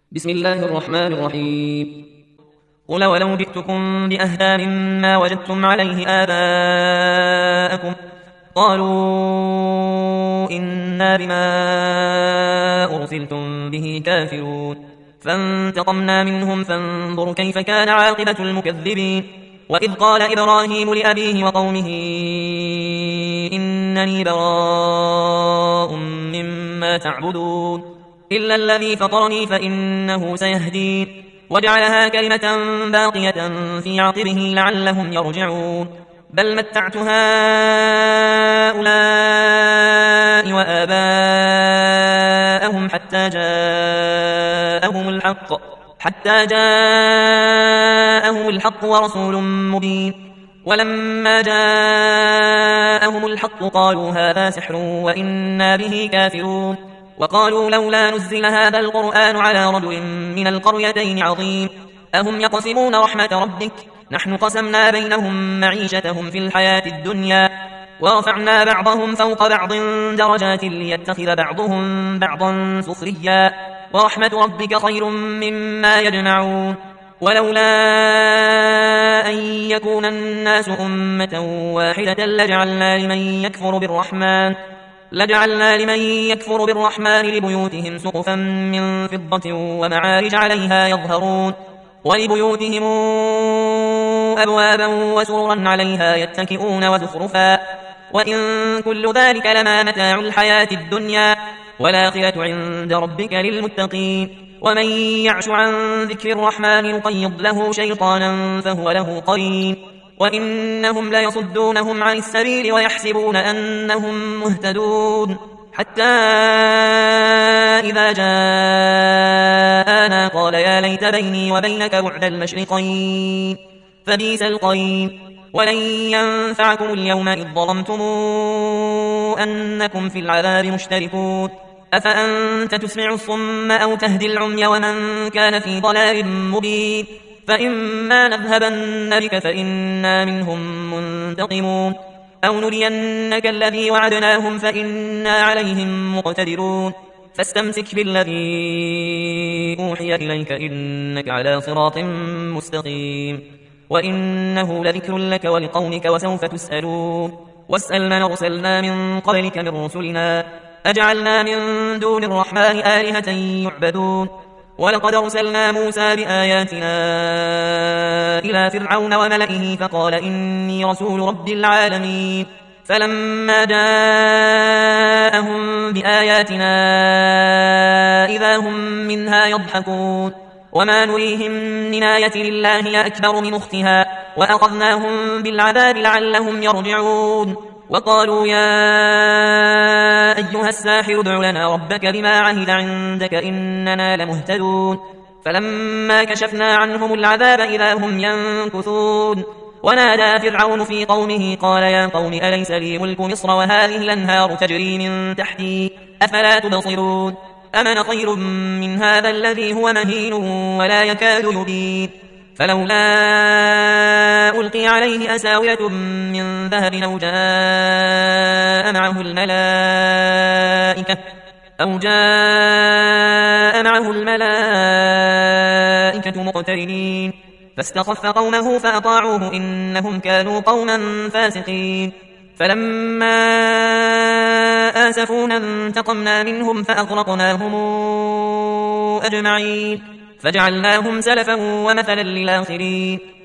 بسم الله الرحمن الرحيم. قل ولو جئتكم بأهدى مما وجدتم عليه آباءكم قالوا إنا بما أرسلتم به كافرون فانتقمنا منهم فانظر كيف كان عاقبة المكذبين. وإذ قال إبراهيم لأبيه وقومه إنني براء مما تعبدون إلا الذي فطرني فإنه سيهدين وجعلها كلمة باقية في عقبه لعلهم يرجعون. بل متعت هؤلاء وآباءهم حتى جاءهم الحق ورسول مبين. ولما جاءهم الحق قالوا هذا سحر وإنا به كافرون وقالوا لولا نزل هذا القرآن على رجل من القريتين عظيم أهم يقسمون رحمة ربك نحن قسمنا بينهم معيشتهم في الحياة الدنيا ورفعنا بعضهم فوق بعض درجات ليتخذ بعضهم بعضا سخريا ورحمة ربك خير مما يجمعون. ولولا أن يكون الناس أمة واحدة لجعلنا لمن يكفر بالرحمن لبيوتهم سقفا من فضة ومعارج عليها يظهرون ولبيوتهم أبوابا وسررا عليها يتكئون وزخرفا وإن كل ذلك لما متاع الحياة الدنيا والآخرة عند ربك للمتقين. ومن يعش عن ذكر الرحمن نقيض له شيطانا فهو له قرين وإنهم ليصدونهم عن السبيل ويحسبون أنهم مهتدون حتى إذا جاءنا قال يا ليت بيني وبينك بعد المشرقين فبئس القرين. ولن ينفعكم اليوم إذ ظلمتم أنكم في العذاب مشتركون أفأنت تسمع الصم أو تهدي العمي ومن كان في ضلال مبين. فإما نذهبن بك فإنا منهم منتقمون أو نرينك الذي وعدناهم فإنا عليهم مقتدرون. فاستمسك بالذي أوحي إليك إنك على صراط مستقيم وإنه لذكر لك ولقومك وسوف تسألون. واسأل من أرسلنا من قبلك من رسلنا أجعلنا من دون الرحمن آلهة يعبدون. ولقد أرسلنا موسى بآياتنا إلى فرعون وملئه فقال إني رسول رب العالمين. فلما جاءهم بآياتنا إذا هم منها يضحكون وما نريهم من آية لله هي أكبر من أختها وأخذناهم بالعذاب لعلهم يرجعون. وقالوا يا أيها الساحر ادع لنا ربك بما عهد عندك إننا لمهتدون. فلما كشفنا عنهم العذاب إذا هم ينكثون. ونادى فرعون في قومه قال يا قوم أليس لي ملك مصر وهذه الأنهار تجري من تحتي أفلا تبصرون أمن خير من هذا الذي هو مهين ولا يكاد يبين. فلولا ألقي عليه أساورة من ذهب أو جاء معه الملائكة مقترنين فاستخف قومه فأطاعوه إنهم كانوا قوما فاسقين. فلما آسفونا انتقمنا منهم فأغرقناهم أجمعين فجعلناهم سلفا ومثلا للآخرين.